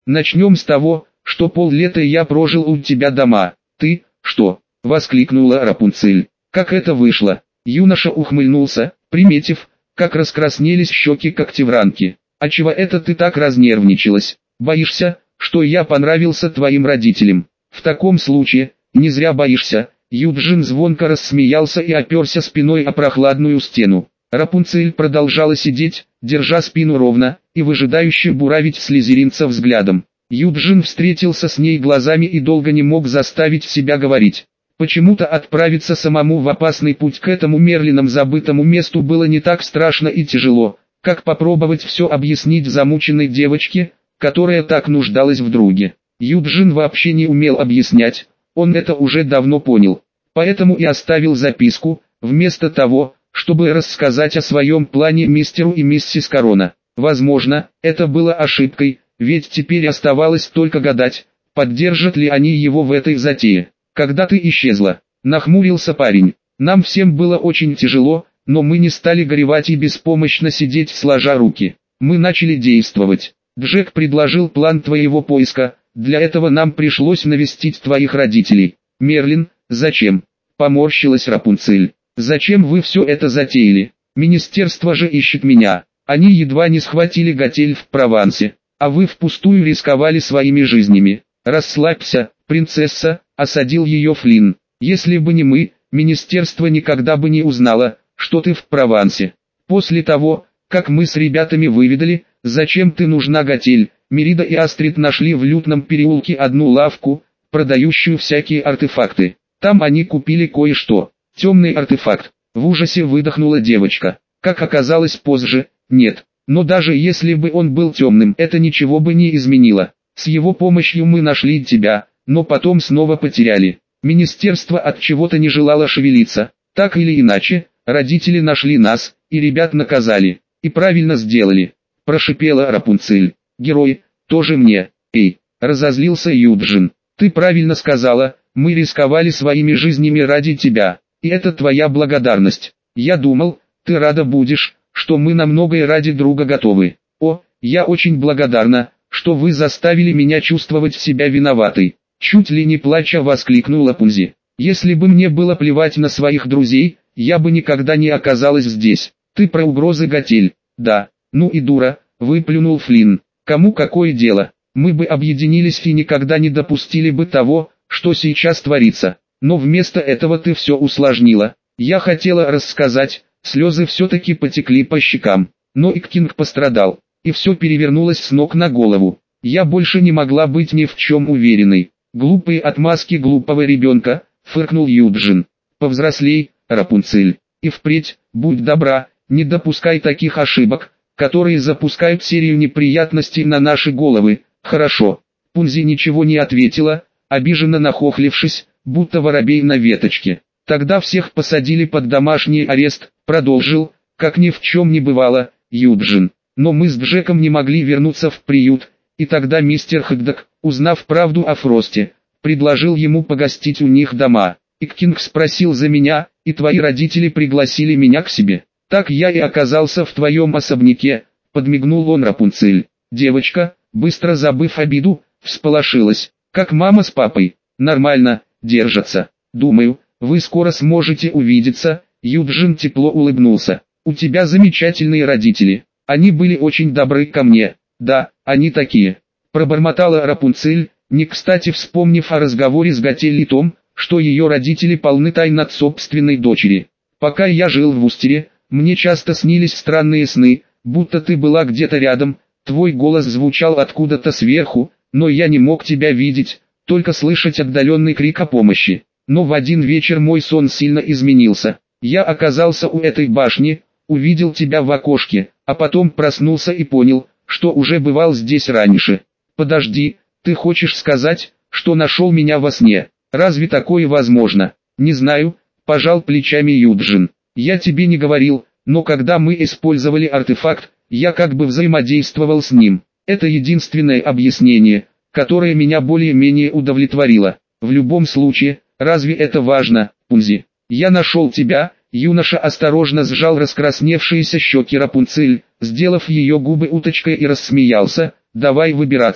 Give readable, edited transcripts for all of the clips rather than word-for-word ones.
Начнем с того, что поллета я прожил у тебя дома. Ты, что? Воскликнула Рапунцель. Как это вышло? Юноша ухмыльнулся, приметив, как раскраснелись щеки когтевранки. А чего это ты так разнервничалась? Боишься, что я понравился твоим родителям? В таком случае, не зря боишься. Юджин звонко рассмеялся и оперся спиной о прохладную стену. Рапунцель продолжала сидеть, держа спину ровно, и выжидающе буравить слизеринца взглядом. Юджин встретился с ней глазами и долго не мог заставить себя говорить. Почему-то отправиться самому в опасный путь к этому Мерлином забытому месту было не так страшно и тяжело, как попробовать все объяснить замученной девочке, которая так нуждалась в друге. Юджин вообще не умел объяснять, он это уже давно понял. Поэтому и оставил записку, вместо того, чтобы рассказать о своем плане мистеру и миссис Корона. Возможно, это было ошибкой, ведь теперь оставалось только гадать, поддержат ли они его в этой затее. «Когда ты исчезла?» — нахмурился парень. «Нам всем было очень тяжело, но мы не стали горевать и беспомощно сидеть сложа руки. Мы начали действовать. Джек предложил план твоего поиска, для этого нам пришлось навестить твоих родителей». «Мерлин, зачем?» — поморщилась Рапунцель. «Зачем вы все это затеяли? Министерство же ищет меня. Они едва не схватили Готель в Провансе, а вы впустую рисковали своими жизнями. Расслабься, принцесса», — осадил ее Флинн. «Если бы не мы, министерство никогда бы не узнало, что ты в Провансе. После того, как мы с ребятами выведали, зачем ты нужна Готель, Мерида и Астрид нашли в лютном переулке одну лавку, продающую всякие артефакты. Там они купили кое-что. Темный артефакт». В ужасе выдохнула девочка. Как оказалось позже, нет. Но даже если бы он был темным, это ничего бы не изменило. С его помощью мы нашли тебя, но потом снова потеряли. Министерство от чего-то не желало шевелиться. Так или иначе, родители нашли нас, и ребят наказали. И правильно сделали. Прошипела Рапунцель. «Герой, тоже мне». «Эй», разозлился Юджин. «Ты правильно сказала, мы рисковали своими жизнями ради тебя. И это твоя благодарность. Я думал, ты рада будешь, что мы на многое ради друга готовы. О, я очень благодарна, что вы заставили меня чувствовать себя виноватой». Чуть ли не плача воскликнула Пунзи. «Если бы мне было плевать на своих друзей, я бы никогда не оказалась здесь. Ты про угрозы Готель?» «Да, ну и дура», выплюнул Флинн. «Кому какое дело? Мы бы объединились и никогда не допустили бы того, что сейчас творится. Но вместо этого ты все усложнила. Я хотела рассказать, слезы все-таки потекли по щекам. Но и Кинг пострадал, и все перевернулось с ног на голову. Я больше не могла быть ни в чем уверенной. Глупые отмазки глупого ребенка», фыркнул Юджин. «Повзрослей, Рапунцель, и впредь, будь добра, не допускай таких ошибок, которые запускают серию неприятностей на наши головы, хорошо?» Пунзи ничего не ответила, обиженно нахохлившись, будто воробей на веточке. «Тогда всех посадили под домашний арест», продолжил, как ни в чем не бывало, Юджин. «Но мы с Джеком не могли вернуться в приют, и тогда мистер Хэкдок, узнав правду о Фросте, предложил ему погостить у них дома. И Кинг спросил за меня, и твои родители пригласили меня к себе. Так я и оказался в твоем особняке», подмигнул он Рапунцель. Девочка, быстро забыв обиду, всполошилась. «Как мама с папой?» «Нормально, держатся. Думаю, вы скоро сможете увидеться». Юджин тепло улыбнулся. «У тебя замечательные родители. Они были очень добры ко мне». «Да, они такие», пробормотала Рапунцель, не кстати вспомнив о разговоре с Готель и том, что ее родители полны тайн от собственной дочери. «Пока я жил в Устере, мне часто снились странные сны, будто ты была где-то рядом, твой голос звучал откуда-то сверху, но я не мог тебя видеть, только слышать отдаленный крик о помощи. Но в один вечер мой сон сильно изменился. Я оказался у этой башни, увидел тебя в окошке, а потом проснулся и понял, что уже бывал здесь раньше». «Подожди, ты хочешь сказать, что нашел меня во сне? Разве такое возможно?» «Не знаю», пожал плечами Юджин. «Я тебе не говорил, но когда мы использовали артефакт, я как бы взаимодействовал с ним. Это единственное объяснение, которое меня более-менее удовлетворило. В любом случае, разве это важно, Пунзи? Я нашел тебя». Юноша осторожно сжал раскрасневшиеся щеки Рапунцель, сделав ее губы уточкой, и рассмеялся. «Давай выбираться.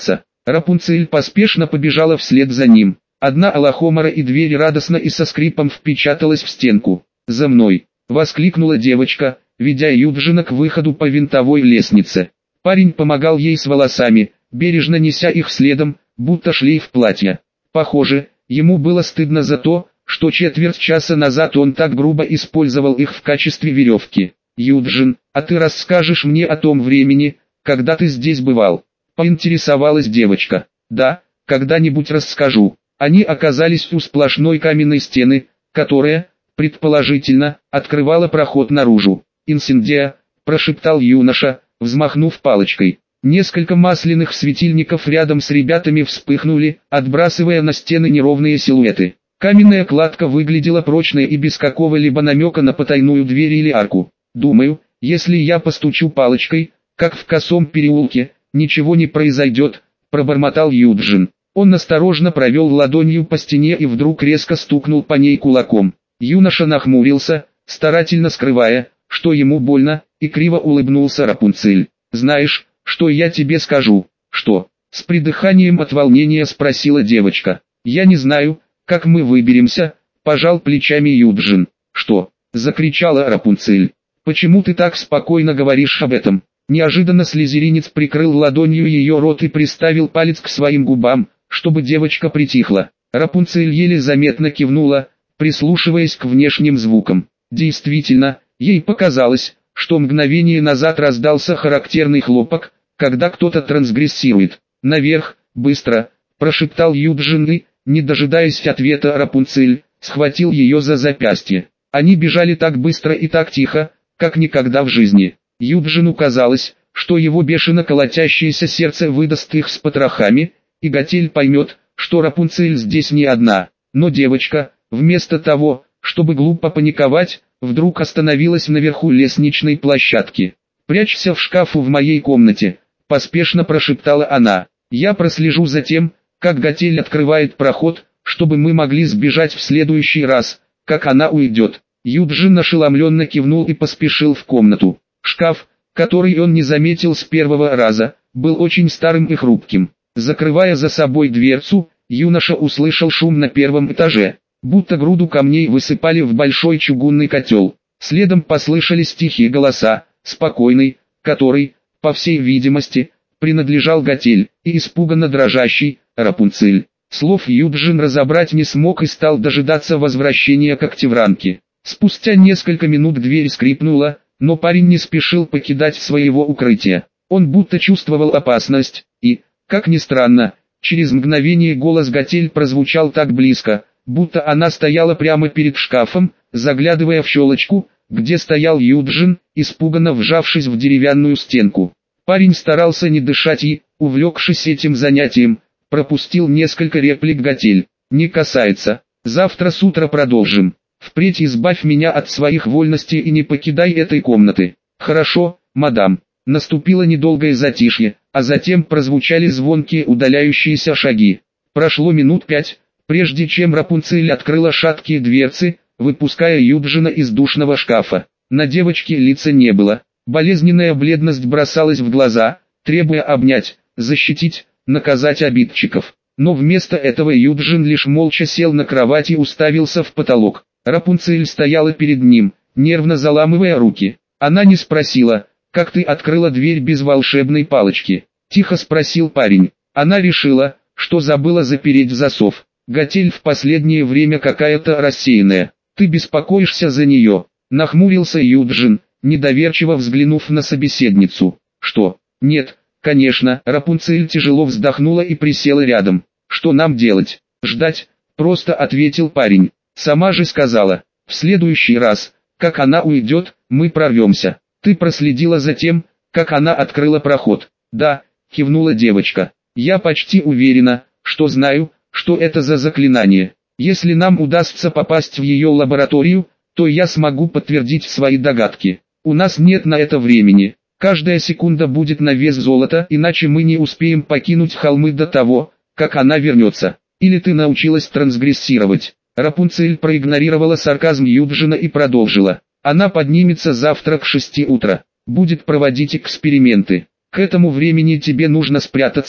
Рапунцель поспешно побежала вслед за ним. Одна алахомара и дверь радостно и со скрипом впечаталась в стенку. «За мной!» — воскликнула девочка, ведя Юджина к выходу по винтовой лестнице. Парень помогал ей с волосами, бережно неся их следом, будто шлейф платья. Похоже, ему было стыдно за то, что четверть часа назад он так грубо использовал их в качестве веревки. «Юджин, а ты расскажешь мне о том времени, когда ты здесь бывал?» — поинтересовалась девочка. «Да, когда-нибудь расскажу». Они оказались у сплошной каменной стены, которая, предположительно, открывала проход наружу. «Инсендия», — прошептал юноша, взмахнув палочкой. Несколько масляных светильников рядом с ребятами вспыхнули, отбрасывая на стены неровные силуэты. Каменная кладка выглядела прочной и без какого-либо намека на потайную дверь или арку. «Думаю, если я постучу палочкой, как в косом переулке, ничего не произойдет», — пробормотал Юджин. Он осторожно провел ладонью по стене и вдруг резко стукнул по ней кулаком. Юноша нахмурился, старательно скрывая, что ему больно, и криво улыбнулся Рапунцель. «Знаешь, что я тебе скажу?» «Что?» — с придыханием от волнения спросила девочка. «Я не знаю, как мы выберемся», — пожал плечами Юджин. «Что?» — закричала Рапунцель. «Почему ты так спокойно говоришь об этом?» Неожиданно слизеринец прикрыл ладонью ее рот и приставил палец к своим губам, чтобы девочка притихла. Рапунцель еле заметно кивнула, прислушиваясь к внешним звукам. Действительно, ей показалось, что мгновение назад раздался характерный хлопок, когда кто-то трансгрессирует. «Наверх, быстро!» – прошептал Юджин и, не дожидаясь ответа Рапунцель, схватил ее за запястье. Они бежали так быстро и так тихо, как никогда в жизни. Юджину казалось, что его бешено колотящееся сердце выдаст их с потрохами, и Готель поймет, что Рапунцель здесь не одна. Но девочка, вместо того, чтобы глупо паниковать, вдруг остановилась наверху лестничной площадки. «Прячься в шкафу в моей комнате», — поспешно прошептала она. «Я прослежу за тем, как Готель открывает проход, чтобы мы могли сбежать в следующий раз, как она уйдет». Юджин ошеломленно кивнул и поспешил в комнату. Шкаф, который он не заметил с первого раза, был очень старым и хрупким. Закрывая за собой дверцу, юноша услышал шум на первом этаже, будто груду камней высыпали в большой чугунный котел. Следом послышались тихие голоса, спокойный, который, по всей видимости, принадлежал Готель, и испуганно дрожащий, Рапунцель. Слов Юджин разобрать не смог и стал дожидаться возвращения Когтевранки. Спустя несколько минут дверь скрипнула, но парень не спешил покидать своего укрытия. Он будто чувствовал опасность, и, как ни странно, через мгновение голос Готель прозвучал так близко, будто она стояла прямо перед шкафом, заглядывая в щелочку, где стоял Юджин, испуганно вжавшись в деревянную стенку. Парень старался не дышать и, увлекшись этим занятием, пропустил несколько реплик Готель. «Не касается. Завтра с утра продолжим. Впредь избавь меня от своих вольностей и не покидай этой комнаты». «Хорошо, мадам». Наступило недолгое затишье, а затем прозвучали звонкие удаляющиеся шаги. Прошло минут 5, прежде чем Рапунцель открыла шаткие дверцы, выпуская Юджина из душного шкафа. На девочке лица не было. Болезненная бледность бросалась в глаза, требуя обнять, защитить, наказать обидчиков. Но вместо этого Юджин лишь молча сел на кровать и уставился в потолок. Рапунцель стояла перед ним, нервно заламывая руки. Она не спросила, «Как ты открыла дверь без волшебной палочки?» — тихо спросил парень. Она решила, что забыла запереть засов. «Готель в последнее время какая-то рассеянная. Ты беспокоишься за нее?» — нахмурился Юджин, недоверчиво взглянув на собеседницу. «Что? Нет, конечно». Рапунцель тяжело вздохнула и присела рядом. «Что нам делать? Ждать?» — просто ответил парень. «Сама же сказала, в следующий раз, как она уйдет, мы прорвемся. Ты проследила за тем, как она открыла проход?» «Да», — кивнула девочка. «Я почти уверена, что знаю, что это за заклинание. Если нам удастся попасть в ее лабораторию, то я смогу подтвердить свои догадки. У нас нет на это времени. Каждая секунда будет на вес золота, иначе мы не успеем покинуть холмы до того, как она вернется. Или ты научилась трансгрессировать?» Рапунцель проигнорировала сарказм Юджина и продолжила. «Она поднимется завтра к 6 утра. Будет проводить эксперименты. К этому времени тебе нужно спрятаться,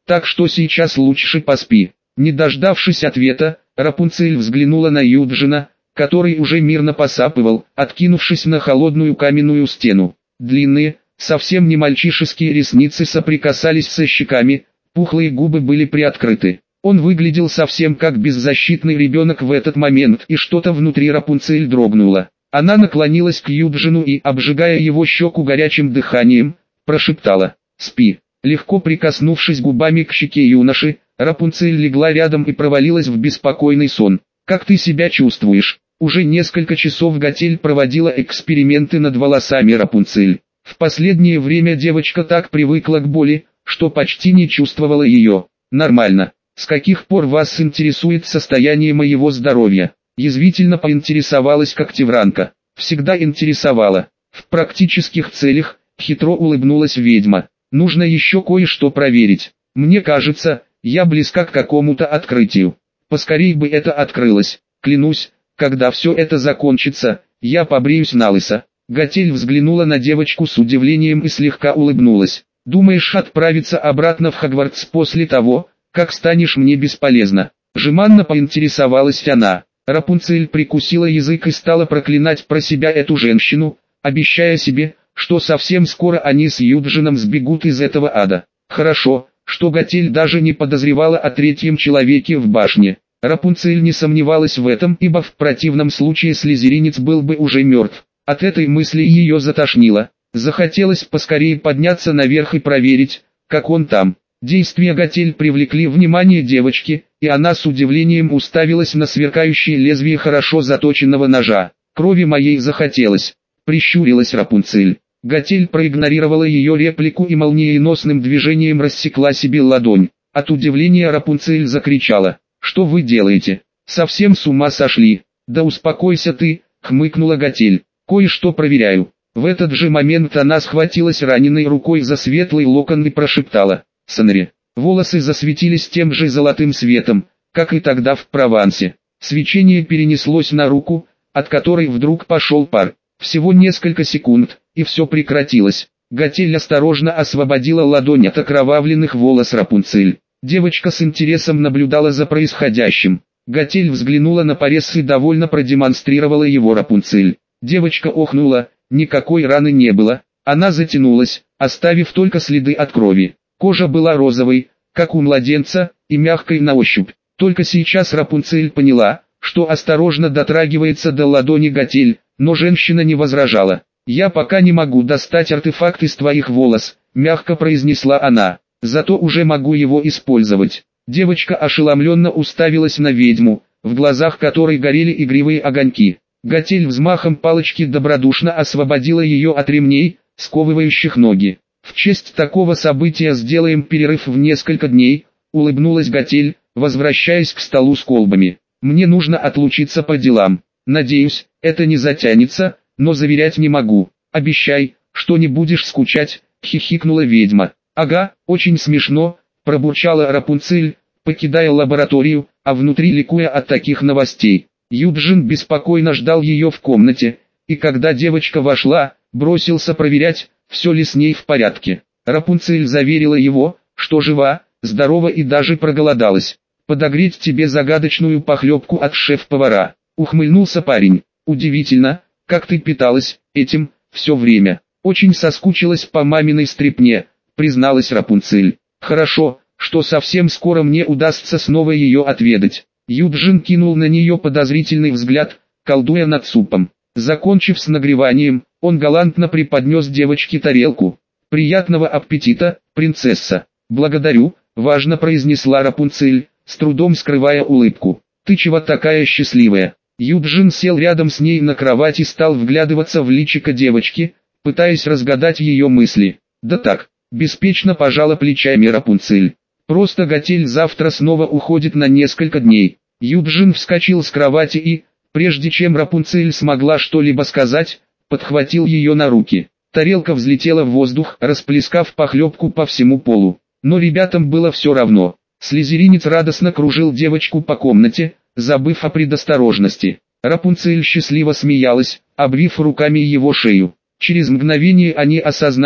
так что сейчас лучше поспи. Не дождавшись ответа, Рапунцель взглянула на Юджина, который уже мирно посапывал, откинувшись на холодную каменную стену. Длинные, совсем не мальчишеские ресницы соприкасались со щеками, пухлые губы были приоткрыты. Он выглядел совсем как беззащитный ребенок в этот момент, и что-то внутри Рапунцель дрогнуло. Она наклонилась к Юджину и, обжигая его щеку горячим дыханием, прошептала: «Спи». Легко прикоснувшись губами к щеке юноши, Рапунцель легла рядом и провалилась в беспокойный сон. «Как ты себя чувствуешь?» Уже несколько часов Готель проводила эксперименты над волосами Рапунцель. В последнее время девочка так привыкла к боли, что почти не чувствовала ее. «Нормально. С каких пор вас интересует состояние моего здоровья?» Язвительно поинтересовалась Когтевранка. «Всегда интересовала. В практических целях», хитро улыбнулась ведьма. «Нужно еще кое-что проверить. Мне кажется, я близка к какому-то открытию. Поскорей бы это открылось. Клянусь, когда все это закончится, я побреюсь налысо». Готель взглянула на девочку с удивлением и слегка улыбнулась. «Думаешь отправиться обратно в Хогвартс после того, как станешь мне бесполезна?» Жеманно поинтересовалась она. Рапунцель прикусила язык и стала проклинать про себя эту женщину, обещая себе, что совсем скоро они с Юджином сбегут из этого ада. Хорошо, что Готель даже не подозревала о третьем человеке в башне. Рапунцель не сомневалась в этом, ибо в противном случае слизеринец был бы уже мертв. От этой мысли ее затошнило. Захотелось поскорее подняться наверх и проверить, как он там. Действия Готель привлекли внимание девочки, и она с удивлением уставилась на сверкающее лезвие хорошо заточенного ножа. «Крови моей захотелось», — прищурилась Рапунцель. Готель проигнорировала ее реплику и молниеносным движением рассекла себе ладонь. От удивления Рапунцель закричала: «Что вы делаете? Совсем с ума сошли?» «Да успокойся ты», — хмыкнула Готель. «Кое-что проверяю». В этот же момент она схватилась раненой рукой за светлый локон и прошептала: «Сонри». Волосы засветились тем же золотым светом, как и тогда в Провансе. Свечение перенеслось на руку, от которой вдруг пошел пар. Всего несколько секунд, и все прекратилось. Готель осторожно освободила ладонь от окровавленных волос Рапунцель. Девочка с интересом наблюдала за происходящим. Готель взглянула на порез и довольно продемонстрировала его Рапунцель. Девочка охнула, никакой раны не было. Она затянулась, оставив только следы от крови. Кожа была розовой, как у младенца, и мягкой на ощупь. Только сейчас Рапунцель поняла, что осторожно дотрагивается до ладони Готель, но женщина не возражала. «Я пока не могу достать артефакт из твоих волос», — мягко произнесла она. «Зато уже могу его использовать». Девочка ошеломленно уставилась на ведьму, в глазах которой горели игривые огоньки. Готель взмахом палочки добродушно освободила ее от ремней, сковывающих ноги. «В честь такого события сделаем перерыв в несколько дней», — улыбнулась Готель, возвращаясь к столу с колбами. «Мне нужно отлучиться по делам. Надеюсь, это не затянется, но заверять не могу. Обещай, что не будешь скучать», — хихикнула ведьма. «Ага, очень смешно», — пробурчала Рапунцель, покидая лабораторию, а внутри ликуя от таких новостей. Юджин беспокойно ждал ее в комнате, и когда девочка вошла, бросился проверять, все ли с ней в порядке. Рапунцель заверила его, что жива, здорова и даже проголодалась. «Подогреть тебе загадочную похлебку от шеф-повара», — ухмыльнулся парень. «Удивительно, как ты питалась этим все время». «Очень соскучилась по маминой стряпне», — призналась Рапунцель. «Хорошо, что совсем скоро мне удастся снова ее отведать». Юджин кинул на нее подозрительный взгляд, колдуя над супом. Закончив с нагреванием, он галантно преподнес девочке тарелку. «Приятного аппетита, принцесса!» «Благодарю», — важно произнесла Рапунцель, с трудом скрывая улыбку. «Ты чего такая счастливая?» Юджин сел рядом с ней на кровать и стал вглядываться в личико девочки, пытаясь разгадать ее мысли. «Да так», — беспечно пожала плечами Рапунцель. «Просто Готель завтра снова уходит на несколько дней». Юджин вскочил с кровати и, прежде чем Рапунцель смогла что-либо сказать, подхватил ее на руки. Тарелка взлетела в воздух, расплескав похлебку по всему полу. Но ребятам было все равно. Слизеринец радостно кружил девочку по комнате, забыв о предосторожности. Рапунцель счастливо смеялась, обвив руками его шею. Через мгновение они осознали,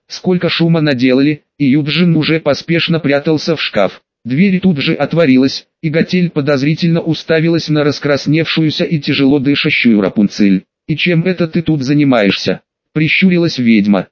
сколько шума наделали, и Юджин уже поспешно прятался в шкаф. Дверь тут же отворилась, и Готель подозрительно уставилась на раскрасневшуюся и тяжело дышащую Рапунцель. «И чем это ты тут занимаешься?» — прищурилась ведьма.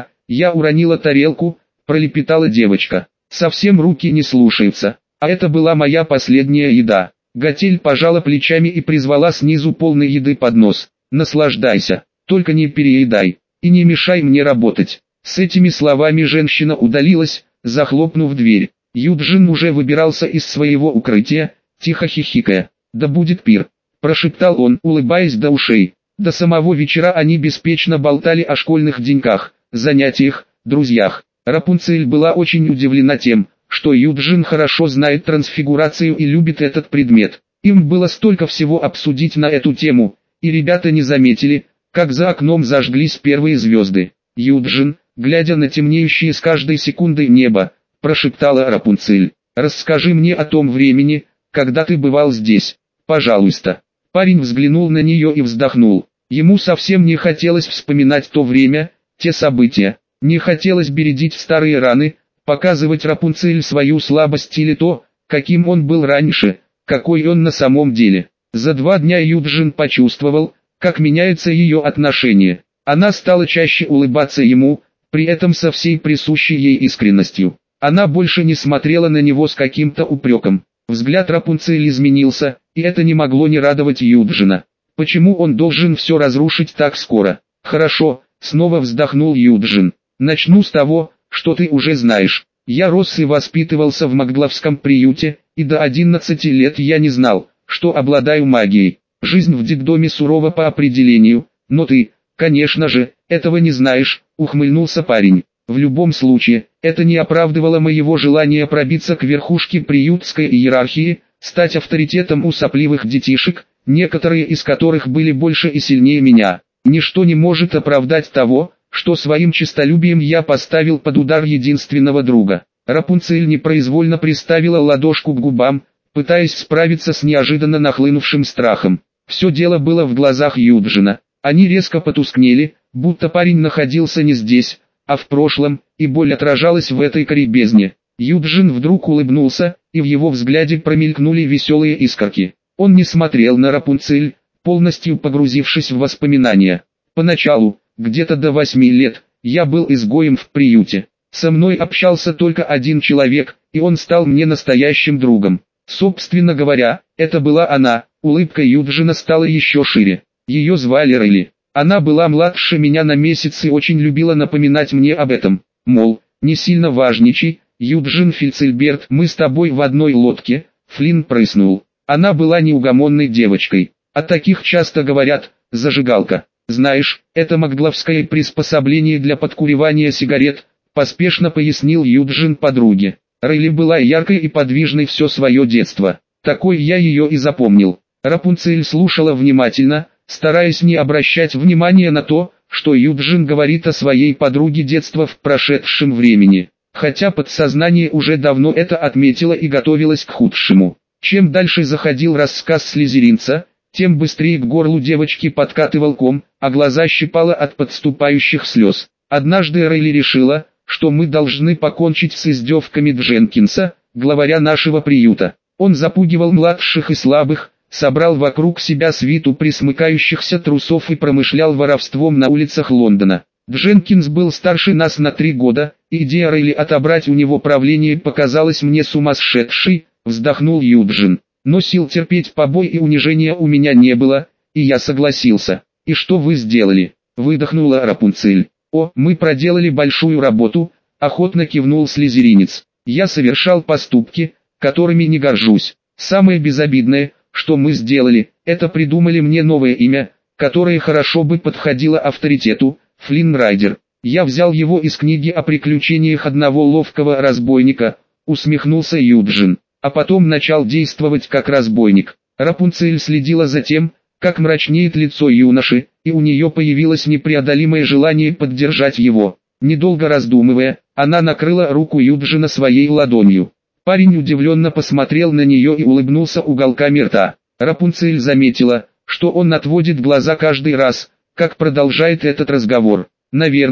Я уронила тарелку», — пролепетала девочка. «Совсем руки не слушаются. А это была моя последняя еда». Готель пожала плечами и призвала снизу полный еды поднос. «Наслаждайся, только не переедай, и не мешай мне работать». С этими словами женщина удалилась, захлопнув дверь. Юджин уже выбирался из своего укрытия, тихо хихикая. «Да будет пир», — прошептал он, улыбаясь до ушей. До самого вечера они беспечно болтали о школьных деньках, занятиях, друзьях. Рапунцель была очень удивлена тем, что Юджин хорошо знает трансфигурацию и любит этот предмет. Им было столько всего обсудить на эту тему, и ребята не заметили, как за окном зажглись первые звезды. «Юджин, глядя на темнеющее с каждой секундой небо, прошептала Рапунцель, расскажи мне о том времени, когда ты бывал здесь, пожалуйста». Парень взглянул на нее и вздохнул. Ему совсем не хотелось вспоминать то время, те события. Не хотелось бередить старые раны, показывать Рапунцель свою слабость или то, каким он был раньше, какой он на самом деле. За 2 дня Юджин почувствовал, как меняется ее отношение. Она стала чаще улыбаться ему, при этом со всей присущей ей искренностью. Она больше не смотрела на него с каким-то упреком. Взгляд Рапунцель изменился, и это не могло не радовать Юджина. Почему он должен все разрушить так скоро? «Хорошо», — снова вздохнул Юджин. «Начну с того, что ты уже знаешь. Я рос и воспитывался в Макглавском приюте, и до 11 лет я не знал, что обладаю магией. Жизнь в детдоме сурова по определению, но ты, конечно же, этого не знаешь», — ухмыльнулся парень. «В любом случае, это не оправдывало моего желания пробиться к верхушке приютской иерархии, стать авторитетом у сопливых детишек, некоторые из которых были больше и сильнее меня. Ничто не может оправдать того, что своим честолюбием я поставил под удар единственного друга». Рапунцель непроизвольно приставила ладошку к губам, пытаясь справиться с неожиданно нахлынувшим страхом. Все дело было в глазах Юджина. Они резко потускнели, будто парень находился не здесь, а в прошлом, и боль отражалась в этой каре бездне. Юджин вдруг улыбнулся, и в его взгляде промелькнули веселые искорки. Он не смотрел на Рапунцель, полностью погрузившись в воспоминания. «Поначалу, где-то до 8 лет, я был изгоем в приюте. Со мной общался только один человек, и он стал мне настоящим другом. Собственно говоря, это была она». Улыбка Юджина стала еще шире. Ее звали Рейли. Она была младше меня на месяц и очень любила напоминать мне об этом. Мол, не сильно важничай, Юджин Фильцельберт, мы с тобой в одной лодке. Флинн прыснул. Она была неугомонной девочкой. О таких часто говорят, зажигалка. «Знаешь, это макглавское приспособление для подкуривания сигарет», поспешно пояснил Юджин подруге. Рейли была яркой и подвижной все свое детство. Такой я ее и запомнил. Рапунцель слушала внимательно, стараясь не обращать внимания на то, что Юджин говорит о своей подруге детства в прошедшем времени. Хотя подсознание уже давно это отметило и готовилось к худшему. Чем дальше заходил рассказ слизеринца, тем быстрее к горлу девочки подкатывал ком, а глаза щипало от подступающих слез. Однажды Рейли решила, что мы должны покончить с издевками Дженкинса, главаря нашего приюта. Он запугивал младших и слабых, собрал вокруг себя свиту присмыкающихся трусов и промышлял воровством на улицах Лондона. Дженкинс был старше нас на 3 года, и идея Рейли отобрать у него правление показалась мне сумасшедшей, вздохнул Юджин. Но сил терпеть побои и унижения у меня не было, и я согласился. «И что вы сделали?» — выдохнула Рапунцель. «О, мы проделали большую работу», — охотно кивнул слизеринец. «Я совершал поступки, которыми не горжусь. Самое безобидное, что мы сделали, это придумали мне новое имя, которое хорошо бы подходило авторитету, Флинн Райдер. Я взял его из книги о приключениях одного ловкого разбойника», — усмехнулся Юджин. «А потом начал действовать как разбойник». Рапунцель следила за тем, как мрачнеет лицо юноши, и у нее появилось непреодолимое желание поддержать его. Недолго раздумывая, она накрыла руку Юджина своей ладонью. Парень удивленно посмотрел на нее и улыбнулся уголками рта. Рапунцель заметила, что он отводит глаза каждый раз, как продолжает этот разговор. Наверное,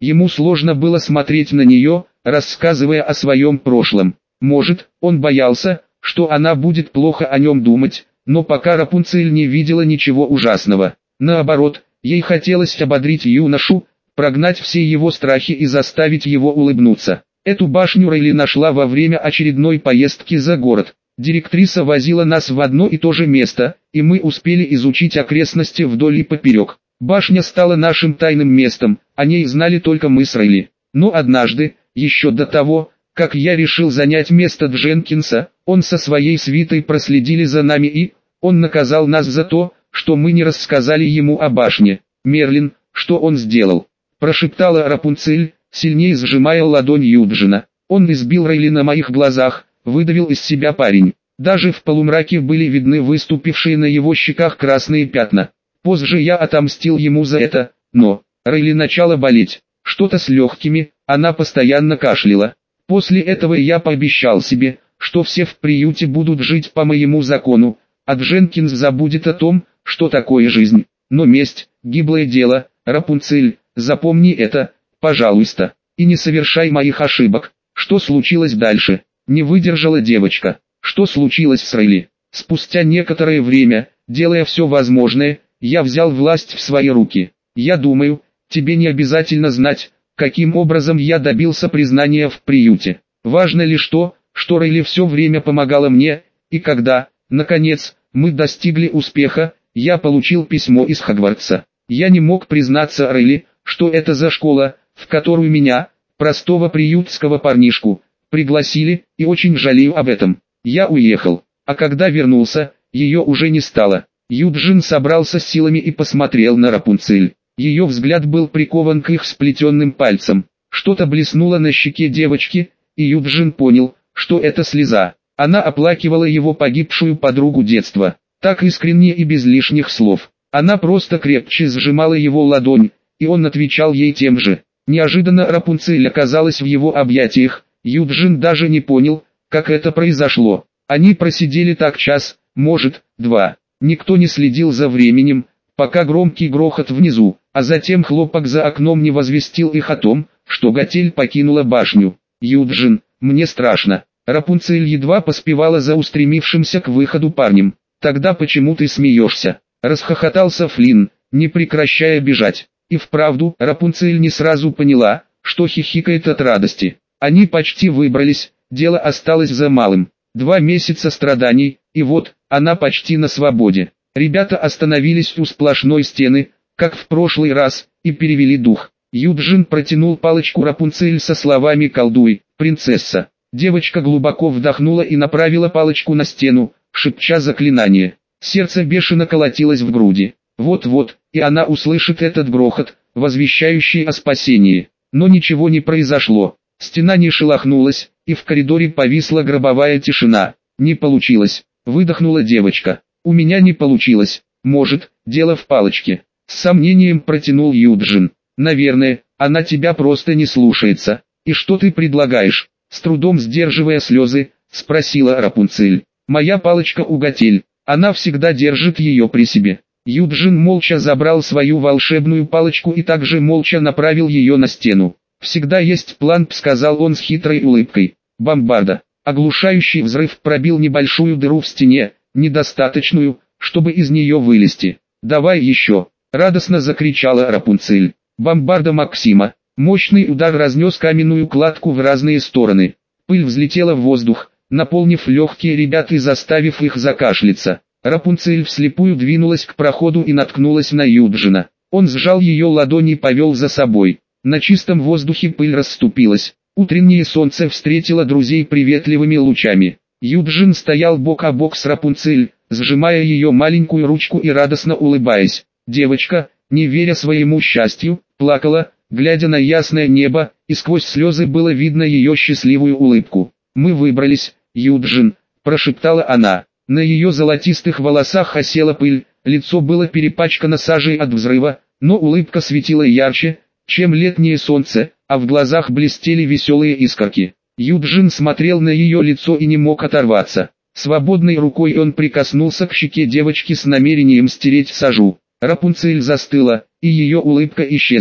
Ему сложно было смотреть на нее, рассказывая о своем прошлом. Может, он боялся, что она будет плохо о нем думать, но пока Рапунцель не видела ничего ужасного. Наоборот, ей хотелось ободрить юношу, прогнать все его страхи и заставить его улыбнуться. Эту башню Рейли нашла во время очередной поездки за город. Директриса возила нас в одно и то же место, и мы успели изучить окрестности вдоль и поперек. Башня стала нашим тайным местом, о ней знали только мы с Рейли. Но однажды, еще до того, как я решил занять место Дженкинса, он со своей свитой проследили за нами и, он наказал нас за то, что мы не рассказали ему о башне. Мерлин, что он сделал? Прошептала Рапунцель, сильнее сжимая ладонь Юджина. Он избил Рейли на моих глазах, выдавил из себя парень. Даже в полумраке были видны выступившие на его щеках красные пятна. Позже я отомстил ему за это, но Рейли начала болеть. Что-то с легкими, она постоянно кашляла. После этого я пообещал себе, что все в приюте будут жить по моему закону, а Дженкинс забудет о том, что такое жизнь. Но месть – гиблое дело, Рапунцель, запомни это, пожалуйста, и не совершай моих ошибок. Что случилось дальше? Не выдержала девочка. Что случилось с Рейли? Спустя некоторое время, делая все возможное, я взял власть в свои руки. Я думаю, тебе не обязательно знать, каким образом я добился признания в приюте. Важно лишь то, что Рейли все время помогала мне, и когда, наконец, мы достигли успеха, я получил письмо из Хогвартса. Я не мог признаться Рейли, что это за школа, в которую меня, простого приютского парнишку, пригласили, и очень жалею об этом. Я уехал, а когда вернулся, ее уже не стало. Юджин собрался с силами и посмотрел на Рапунцель. Ее взгляд был прикован к их сплетенным пальцам. Что-то блеснуло на щеке девочки, и Юджин понял, что это слеза. Она оплакивала его погибшую подругу детства, так искренне и без лишних слов. Она просто крепче сжимала его ладонь, и он отвечал ей тем же. Неожиданно Рапунцель оказалась в его объятиях. Юджин даже не понял, как это произошло. Они просидели так час, может, два. Никто не следил за временем, пока громкий грохот внизу, а затем хлопок за окном не возвестил их о том, что Готель покинула башню. «Юджин, мне страшно». Рапунцель едва поспевала за устремившимся к выходу парнем. «Тогда почему ты смеешься?» Расхохотался Флинн, не прекращая бежать. И вправду, Рапунцель не сразу поняла, что хихикает от радости. Они почти выбрались, дело осталось за малым. 2 месяца страданий, и вот, она почти на свободе. Ребята остановились у сплошной стены, как в прошлый раз, и перевели дух. Юджин протянул палочку Рапунцель со словами «Колдуй, принцесса». Девочка глубоко вдохнула и направила палочку на стену, шепча заклинание. Сердце бешено колотилось в груди. Вот-вот, и она услышит этот грохот, возвещающий о спасении. Но ничего не произошло. Стена не шелохнулась, и в коридоре повисла гробовая тишина. «Не получилось», — выдохнула девочка. «У меня не получилось. Может, дело в палочке». С сомнением протянул Юджин. «Наверное, она тебя просто не слушается. И что ты предлагаешь?» С трудом сдерживая слезы, спросила Рапунцель. «Моя палочка у Готель. Она всегда держит ее при себе». Юджин молча забрал свою волшебную палочку и также молча направил ее на стену. «Всегда есть план», — сказал он с хитрой улыбкой. Бомбарда. Оглушающий взрыв пробил небольшую дыру в стене, недостаточную, чтобы из нее вылезти. «Давай еще!» — радостно закричала Рапунцель. Бомбарда Максима. Мощный удар разнес каменную кладку в разные стороны. Пыль взлетела в воздух, наполнив легкие ребят и заставив их закашляться. Рапунцель вслепую двинулась к проходу и наткнулась на Юджина. Он сжал ее ладони и повел за собой. На чистом воздухе пыль расступилась. Утреннее солнце встретило друзей приветливыми лучами. Юджин стоял бок о бок с Рапунцель, сжимая ее маленькую ручку и радостно улыбаясь. Девочка, не веря своему счастью, плакала, глядя на ясное небо, и сквозь слезы было видно ее счастливую улыбку. «Мы выбрались, Юджин», – прошептала она. На ее золотистых волосах осела пыль, лицо было перепачкано сажей от взрыва, но улыбка светила ярче, чем летнее солнце, а в глазах блестели веселые искорки. Юджин смотрел на ее лицо и не мог оторваться. Свободной рукой он прикоснулся к щеке девочки с намерением стереть сажу. Рапунцель застыла, и ее улыбка исчезла.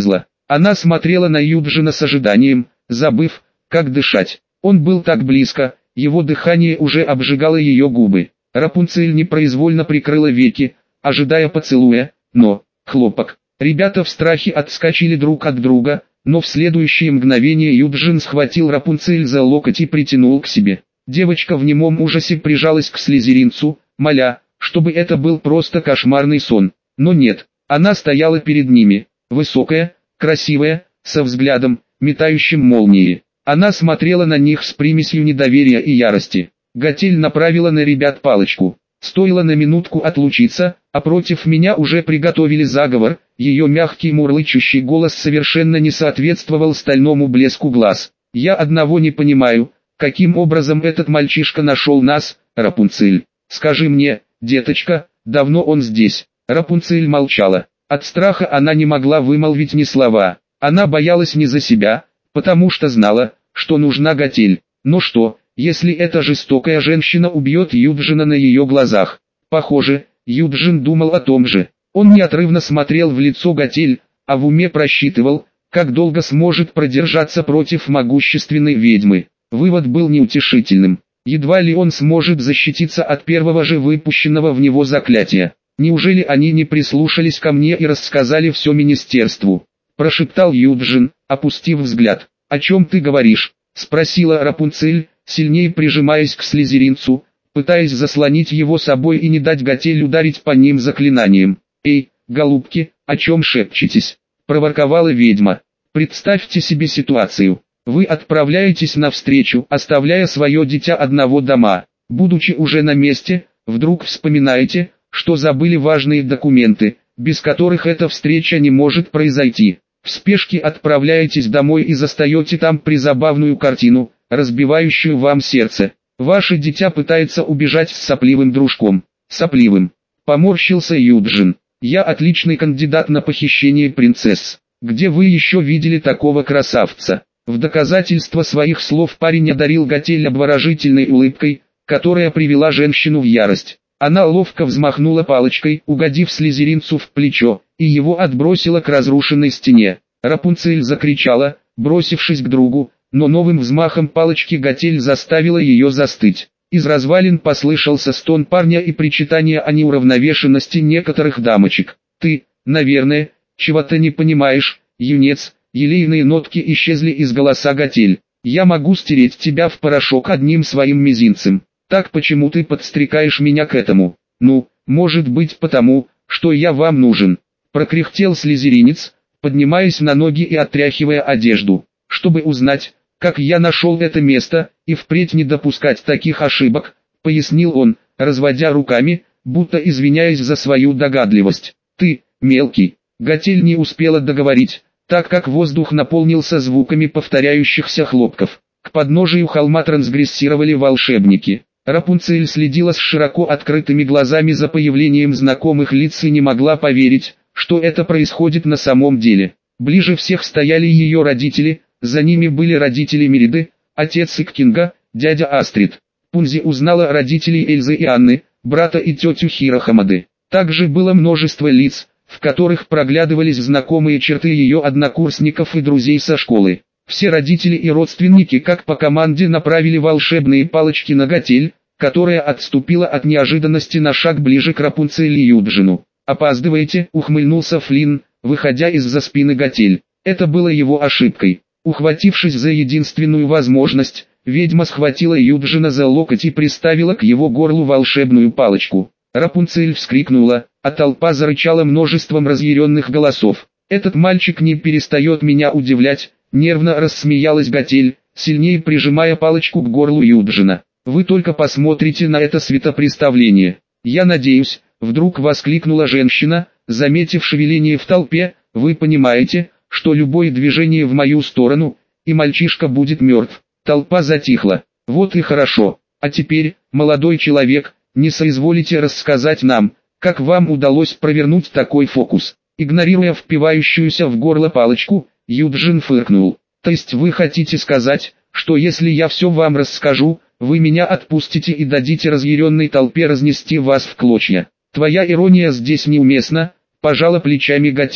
Она смотрела на Юджина с ожиданием, забыв, как дышать. Он был так близко, его дыхание уже обжигало ее губы. Рапунцель непроизвольно прикрыла веки, ожидая поцелуя, но, хлопок. Ребята в страхе отскочили друг от друга, но в следующее мгновение Юджин схватил Рапунцель за локоть и притянул к себе. Девочка в немом ужасе прижалась к слизеринцу, моля, чтобы это был просто кошмарный сон. Но нет, она стояла перед ними, высокая, красивая, со взглядом, метающим молнии. Она смотрела на них с примесью недоверия и ярости. Готель направила на ребят палочку. Стоило на минутку отлучиться, а против меня уже приготовили заговор. Ее мягкий мурлычущий голос совершенно не соответствовал стальному блеску глаз. «Я одного не понимаю, каким образом этот мальчишка нашел нас, Рапунцель. Скажи мне, деточка, давно он здесь?» Рапунцель молчала. От страха она не могла вымолвить ни слова. Она боялась не за себя, потому что знала, что нужна Готель. Но что, если эта жестокая женщина убьет Юджина на ее глазах? Похоже, Юджин думал о том же. Он неотрывно смотрел в лицо Готель, а в уме просчитывал, как долго сможет продержаться против могущественной ведьмы. Вывод был неутешительным. Едва ли он сможет защититься от первого же выпущенного в него заклятия. «Неужели они не прислушались ко мне и рассказали все министерству?» – прошептал Юджин, опустив взгляд. «О чем ты говоришь?» – спросила Рапунцель, сильнее прижимаясь к слизеринцу, пытаясь заслонить его собой и не дать Готель ударить по ним заклинанием. «Эй, голубки, о чем шепчетесь?» – проворковала ведьма. «Представьте себе ситуацию. Вы отправляетесь навстречу, оставляя свое дитя одного дома. Будучи уже на месте, вдруг вспоминаете, что забыли важные документы, без которых эта встреча не может произойти. В спешке отправляетесь домой и застаете там призабавную картину, разбивающую вам сердце. Ваше дитя пытается убежать с сопливым дружком. Сопливым. Поморщился Юджин. Я отличный кандидат на похищение принцесс. Где вы еще видели такого красавца? В доказательство своих слов парень одарил Готель обворожительной улыбкой, которая привела женщину в ярость. Она ловко взмахнула палочкой, угодив слизеринцу в плечо, и его отбросила к разрушенной стене. Рапунцель закричала, бросившись к другу, но новым взмахом палочки Готель заставила ее застыть. Из развалин послышался стон парня и причитание о неуравновешенности некоторых дамочек. «Ты, наверное, чего-то не понимаешь, юнец», елейные нотки исчезли из голоса Готель. «Я могу стереть тебя в порошок одним своим мизинцем. Так почему ты подстрекаешь меня к этому?» «Ну, может быть потому, что я вам нужен», — прокряхтел слизеринец, поднимаясь на ноги и отряхивая одежду. «Чтобы узнать, как я нашел это место, и впредь не допускать таких ошибок», — пояснил он, разводя руками, будто извиняясь за свою догадливость. «Ты, мелкий». Готель не успела договорить, так как воздух наполнился звуками повторяющихся хлопков. К подножию холма трансгрессировали волшебники. Рапунцель следила с широко открытыми глазами за появлением знакомых лиц и не могла поверить, что это происходит на самом деле. Ближе всех стояли ее родители, за ними были родители Мериды, отец Иккинга, дядя Астрид. Пунзи узнала родителей Эльзы и Анны, брата и тетю Хирохамады. Также было множество лиц, в которых проглядывались знакомые черты ее однокурсников и друзей со школы. Все родители и родственники как по команде направили волшебные палочки на Готель, которая отступила от неожиданности на шаг ближе к Рапунцель и Юджину. «Опаздываете», — ухмыльнулся Флинн, выходя из-за спины Готель. Это было его ошибкой. Ухватившись за единственную возможность, ведьма схватила Юджина за локоть и приставила к его горлу волшебную палочку. Рапунцель вскрикнула, а толпа зарычала множеством разъяренных голосов. «Этот мальчик не перестает меня удивлять», — нервно рассмеялась Готель, сильнее прижимая палочку к горлу Юджина. «Вы только посмотрите на это светопреставление. Я надеюсь», — вдруг воскликнула женщина, заметив шевеление в толпе, «вы понимаете, что любое движение в мою сторону, и мальчишка будет мертв». Толпа затихла. «Вот и хорошо. А теперь, молодой человек, не соизволите рассказать нам, как вам удалось провернуть такой фокус?» Игнорируя впивающуюся в горло палочку, Юджин фыркнул. «То есть вы хотите сказать, что если я все вам расскажу, вы меня отпустите и дадите разъяренной толпе разнести вас в клочья?» «Твоя ирония здесь неуместна», — пожала плечами Готель.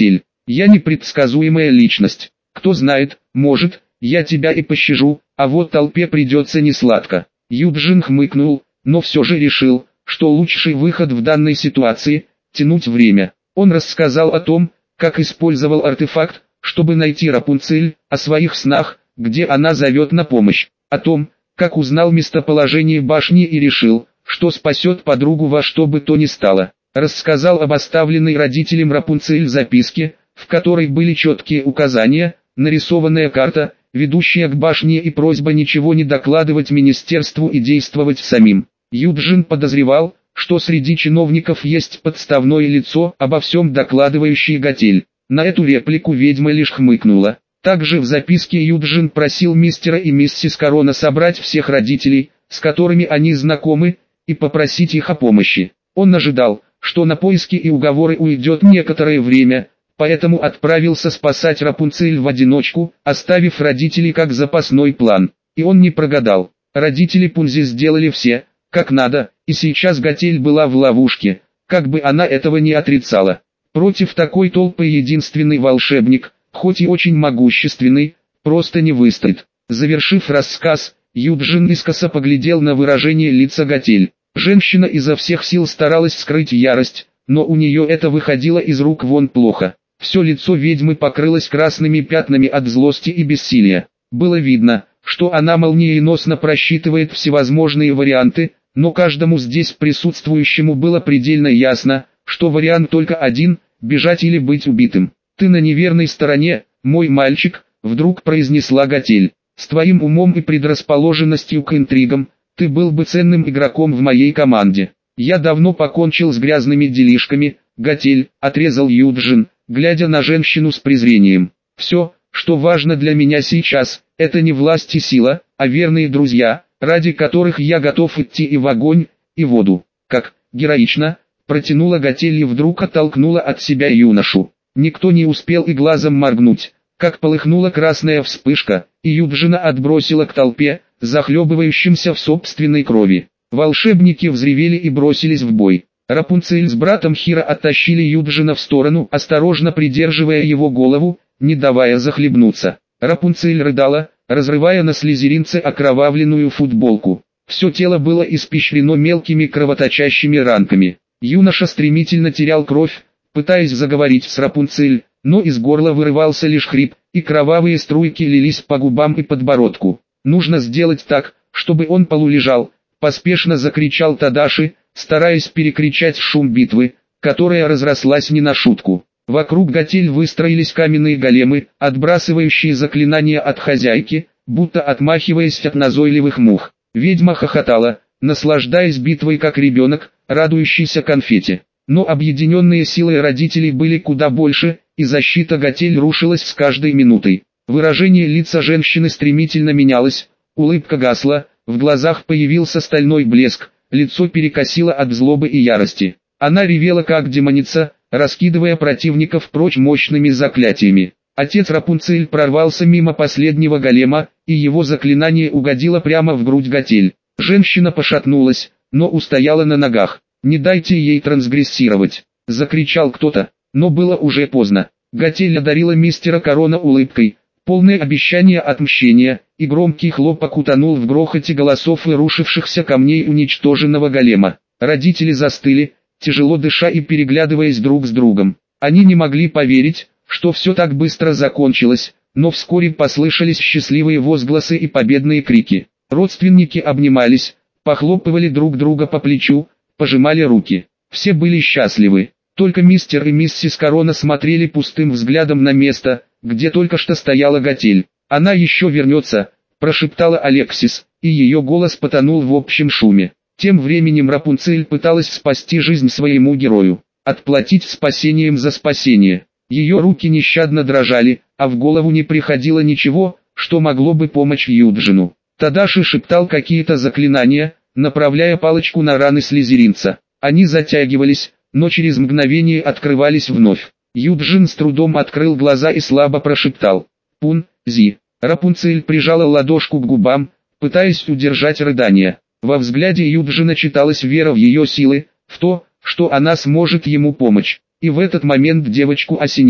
Я непредсказуемая личность. Кто знает, может, я тебя и пощажу, а вот толпе придется несладко». Юджин хмыкнул, но все же решил, что лучший выход в данной ситуации – тянуть время. Он рассказал о том, как использовал артефакт, чтобы найти Рапунцель, о своих снах, где она зовет на помощь, о том, как узнал местоположение башни и решил, что спасет подругу во что бы то ни стало. Рассказал об оставленной родителям Рапунцель записке, в которой были четкие указания, нарисованная карта, ведущая к башне и просьба ничего не докладывать министерству и действовать самим. Юджин подозревал, что среди чиновников есть подставное лицо, обо всем докладывающее Готель. На эту реплику ведьма лишь хмыкнула. Также в записке Юджин просил мистера и миссис Корона собрать всех родителей, с которыми они знакомы, и попросить их о помощи. Он ожидал, что на поиски и уговоры уйдет некоторое время, поэтому отправился спасать Рапунцель в одиночку, оставив родителей как запасной план. И он не прогадал. Родители Пунзи сделали все, как надо, и сейчас Готель была в ловушке, как бы она этого не отрицала. Против такой толпы единственный волшебник, хоть и очень могущественный, просто не выстоит. Завершив рассказ, Юджин искоса поглядел на выражение лица Готель. Женщина изо всех сил старалась скрыть ярость, но у нее это выходило из рук вон плохо. Все лицо ведьмы покрылось красными пятнами от злости и бессилия. Было видно, что она молниеносно просчитывает всевозможные варианты, но каждому здесь присутствующему было предельно ясно, что вариант только один – бежать или быть убитым. «Ты на неверной стороне, мой мальчик», – вдруг произнесла Готель. «С твоим умом и предрасположенностью к интригам, ты был бы ценным игроком в моей команде. Я давно покончил с грязными делишками, Готель», – отрезал Юджин, глядя на женщину с презрением. «Все, что важно для меня сейчас, это не власть и сила, а верные друзья, ради которых я готов идти и в огонь, и в воду». «Как героично», – протянула Готель и вдруг оттолкнула от себя юношу. Никто не успел и глазом моргнуть, как полыхнула красная вспышка, и Юджина отбросила к толпе, захлебывающимся в собственной крови. Волшебники взревели и бросились в бой. Рапунцель с братом Хиро оттащили Юджина в сторону, осторожно придерживая его голову, не давая захлебнуться. Рапунцель рыдала, разрывая на слизеринце окровавленную футболку. Все тело было испещрено мелкими кровоточащими ранками. Юноша стремительно терял кровь, пытаясь заговорить с Рапунцель, но из горла вырывался лишь хрип, и кровавые струйки лились по губам и подбородку. «Нужно сделать так, чтобы он полулежал», — поспешно закричал Тадаши, стараясь перекричать шум битвы, которая разрослась не на шутку. Вокруг Готель выстроились каменные големы, отбрасывающие заклинания от хозяйки, будто отмахиваясь от назойливых мух. Ведьма хохотала, наслаждаясь битвой как ребенок, радующийся конфете. Но объединенные силы родителей были куда больше, и защита Готель рушилась с каждой минутой. Выражение лица женщины стремительно менялось, улыбка гасла, в глазах появился стальной блеск, лицо перекосило от злобы и ярости. Она ревела как демоница, раскидывая противников прочь мощными заклятиями. Отец Рапунцель прорвался мимо последнего голема, и его заклинание угодило прямо в грудь Готель. Женщина пошатнулась, но устояла на ногах. «Не дайте ей трансгрессировать!» — закричал кто-то, но было уже поздно. Готель одарила мистера Корона улыбкой, полное обещание отмщения, и громкий хлопок утонул в грохоте голосов и рушившихся камней уничтоженного голема. Родители застыли, тяжело дыша и переглядываясь друг с другом. Они не могли поверить, что все так быстро закончилось, но вскоре послышались счастливые возгласы и победные крики. Родственники обнимались, похлопывали друг друга по плечу, пожимали руки. Все были счастливы. Только мистер и миссис Корона смотрели пустым взглядом на место, где только что стояла Готель. «Она еще вернется», – прошептала Алексис, и ее голос потонул в общем шуме. Тем временем Рапунцель пыталась спасти жизнь своему герою, отплатить спасением за спасение. Ее руки нещадно дрожали, а в голову не приходило ничего, что могло бы помочь Юджину. Тадаши шептал какие-то заклинания, направляя палочку на раны слизеринца. Они затягивались, но через мгновение открывались вновь. Юджин с трудом открыл глаза и слабо прошептал: «Пун-зи». Рапунцель прижала ладошку к губам, пытаясь удержать рыдания. Во взгляде Юджина читалась вера в ее силы, в то, что она сможет ему помочь. И в этот момент девочку осенило.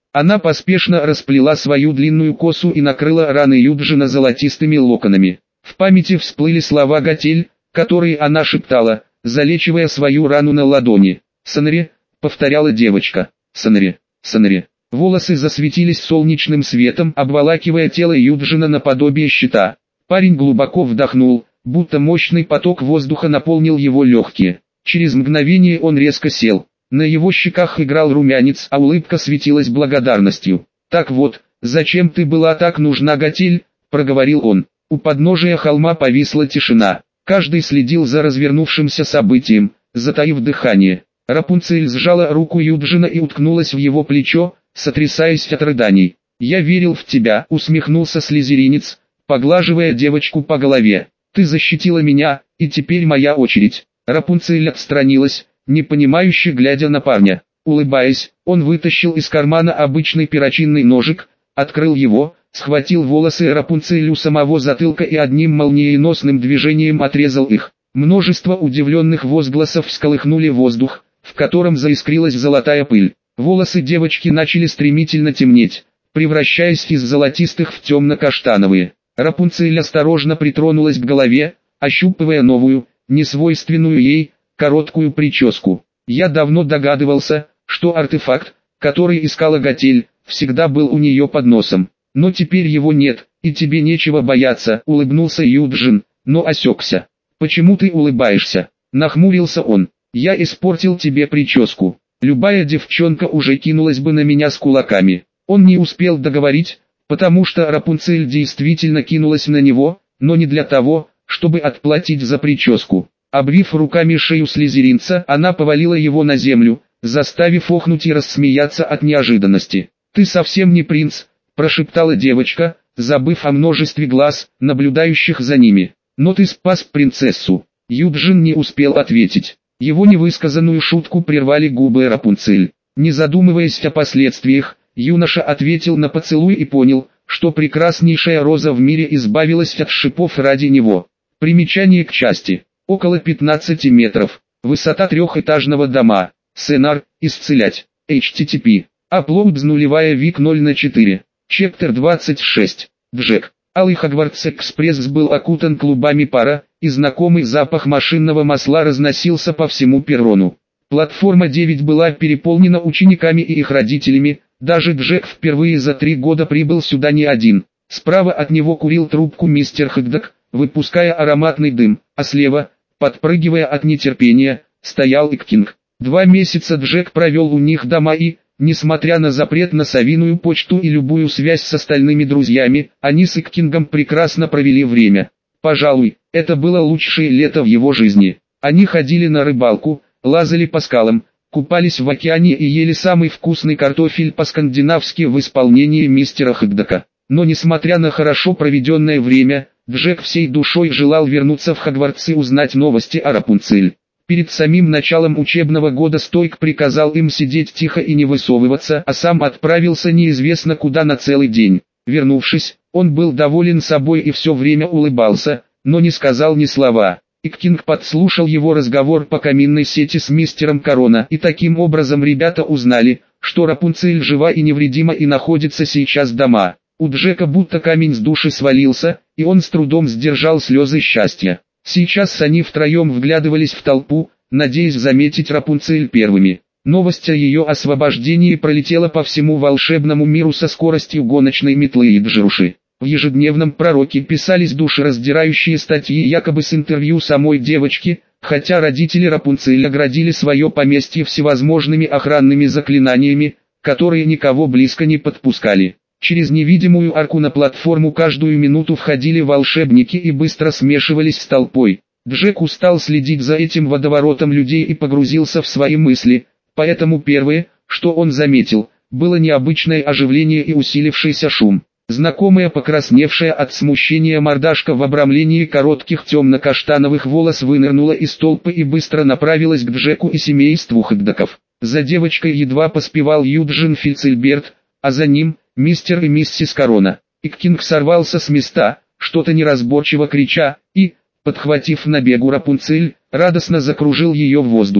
Она поспешно расплела свою длинную косу и накрыла раны Юджина золотистыми локонами. В памяти всплыли слова Готель, которые она шептала, залечивая свою рану на ладони. «Санри», — повторяла девочка, — «Санри, Санри». Волосы засветились солнечным светом, обволакивая тело Юджина наподобие щита. Парень глубоко вдохнул, будто мощный поток воздуха наполнил его легкие. Через мгновение он резко сел. На его щеках играл румянец, а улыбка светилась благодарностью. «Так вот, зачем ты была так нужна, Готель?» — проговорил он. У подножия холма повисла тишина. Каждый следил за развернувшимся событием, затаив дыхание. Рапунцель сжала руку Юджина и уткнулась в его плечо, сотрясаясь от рыданий. «Я верил в тебя», — усмехнулся слизеринец, поглаживая девочку по голове. «Ты защитила меня, и теперь моя очередь». Рапунцель отстранилась, непонимающе глядя на парня. Улыбаясь, он вытащил из кармана обычный перочинный ножик, открыл его, схватил волосы Рапунцель у самого затылка и одним молниеносным движением отрезал их. Множество удивленных возгласов всколыхнули воздух, в котором заискрилась золотая пыль. Волосы девочки начали стремительно темнеть, превращаясь из золотистых в темно-каштановые. Рапунцель осторожно притронулась к голове, ощупывая новую, несвойственную ей, короткую прическу. «Я давно догадывался, что артефакт, который искала Готель, всегда был у нее под носом. Но теперь его нет, и тебе нечего бояться», — улыбнулся Юджин, но осекся. «Почему ты улыбаешься?» — нахмурился он. «Я испортил тебе прическу. Любая девчонка уже кинулась бы на меня с кулаками». Он не успел договорить, потому что Рапунцель действительно кинулась на него, но не для того, чтобы отплатить за прическу. Обвив руками шею слизеринца, она повалила его на землю, заставив охнуть и рассмеяться от неожиданности. «Ты совсем не принц», — прошептала девочка, забыв о множестве глаз, наблюдающих за ними. «Но ты спас принцессу». Юджин не успел ответить. Его невысказанную шутку прервали губы Рапунцель. Не задумываясь о последствиях, юноша ответил на поцелуй и понял, что прекраснейшая роза в мире избавилась от шипов ради него. Примечание к части. Около 15 метров. Высота трехэтажного дома. Сценар. Исцелять. HTTP. Upload нулевая Вик 0/4. Чептер 26. Джек. Алый Хогвартс-экспресс был окутан клубами пара, и знакомый запах машинного масла разносился по всему перрону. Платформа 9 была переполнена учениками и их родителями, даже Джек впервые за 3 года прибыл сюда не один. Справа от него курил трубку мистер Хэгдок, выпуская ароматный дым, а слева, подпрыгивая от нетерпения, стоял Иккинг. 2 месяца Джек провел у них дома и, несмотря на запрет на совиную почту и любую связь с остальными друзьями, они с Иккингом прекрасно провели время. Пожалуй, это было лучшее лето в его жизни. Они ходили на рыбалку, лазали по скалам, купались в океане и ели самый вкусный картофель по-скандинавски в исполнении мистера Хэгдока. Но несмотря на хорошо проведенное время, Джек всей душой желал вернуться в Хогвартс и узнать новости о Рапунцель. Перед самим началом учебного года Стойк приказал им сидеть тихо и не высовываться, а сам отправился неизвестно куда на целый день. Вернувшись, он был доволен собой и все время улыбался, но не сказал ни слова. Иккинг подслушал его разговор по каминной сети с мистером Корона, и таким образом ребята узнали, что Рапунцель жива и невредима и находится сейчас дома. У Джека будто камень с души свалился, и он с трудом сдержал слезы счастья. Сейчас они втроем вглядывались в толпу, надеясь заметить Рапунцель первыми. Новость о ее освобождении пролетела по всему волшебному миру со скоростью гоночной метлы и Джеруши. В ежедневном пророке писались душераздирающие статьи якобы с интервью самой девочки, хотя родители Рапунцель оградили свое поместье всевозможными охранными заклинаниями, которые никого близко не подпускали. Через невидимую арку на платформу каждую минуту входили волшебники и быстро смешивались с толпой. Джек устал следить за этим водоворотом людей и погрузился в свои мысли, поэтому первое, что он заметил, было необычное оживление и усилившийся шум. Знакомая покрасневшая от смущения мордашка в обрамлении коротких темно-каштановых волос вынырнула из толпы и быстро направилась к Джеку и семейству Хэгдоков. За девочкой едва поспевал Юджин Фицильберт, а за ним мистер и миссис Корона. Иккинг сорвался с места, что-то неразборчиво крича, и, подхватив на бегу Рапунцель, радостно закружил ее в воздухе.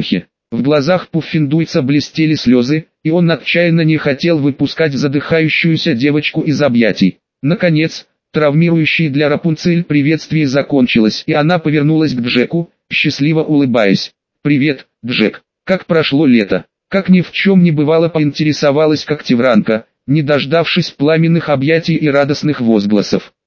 В глазах пуффиндуйца блестели слезы, и он отчаянно не хотел выпускать задыхающуюся девочку из объятий. Наконец, травмирующее для Рапунцель приветствие закончилось, и она повернулась к Джеку, счастливо улыбаясь. «Привет, Джек. Как прошло лето?» Как ни в чем не бывало, поинтересовалась Когтевранка, не дождавшись пламенных объятий и радостных возгласов.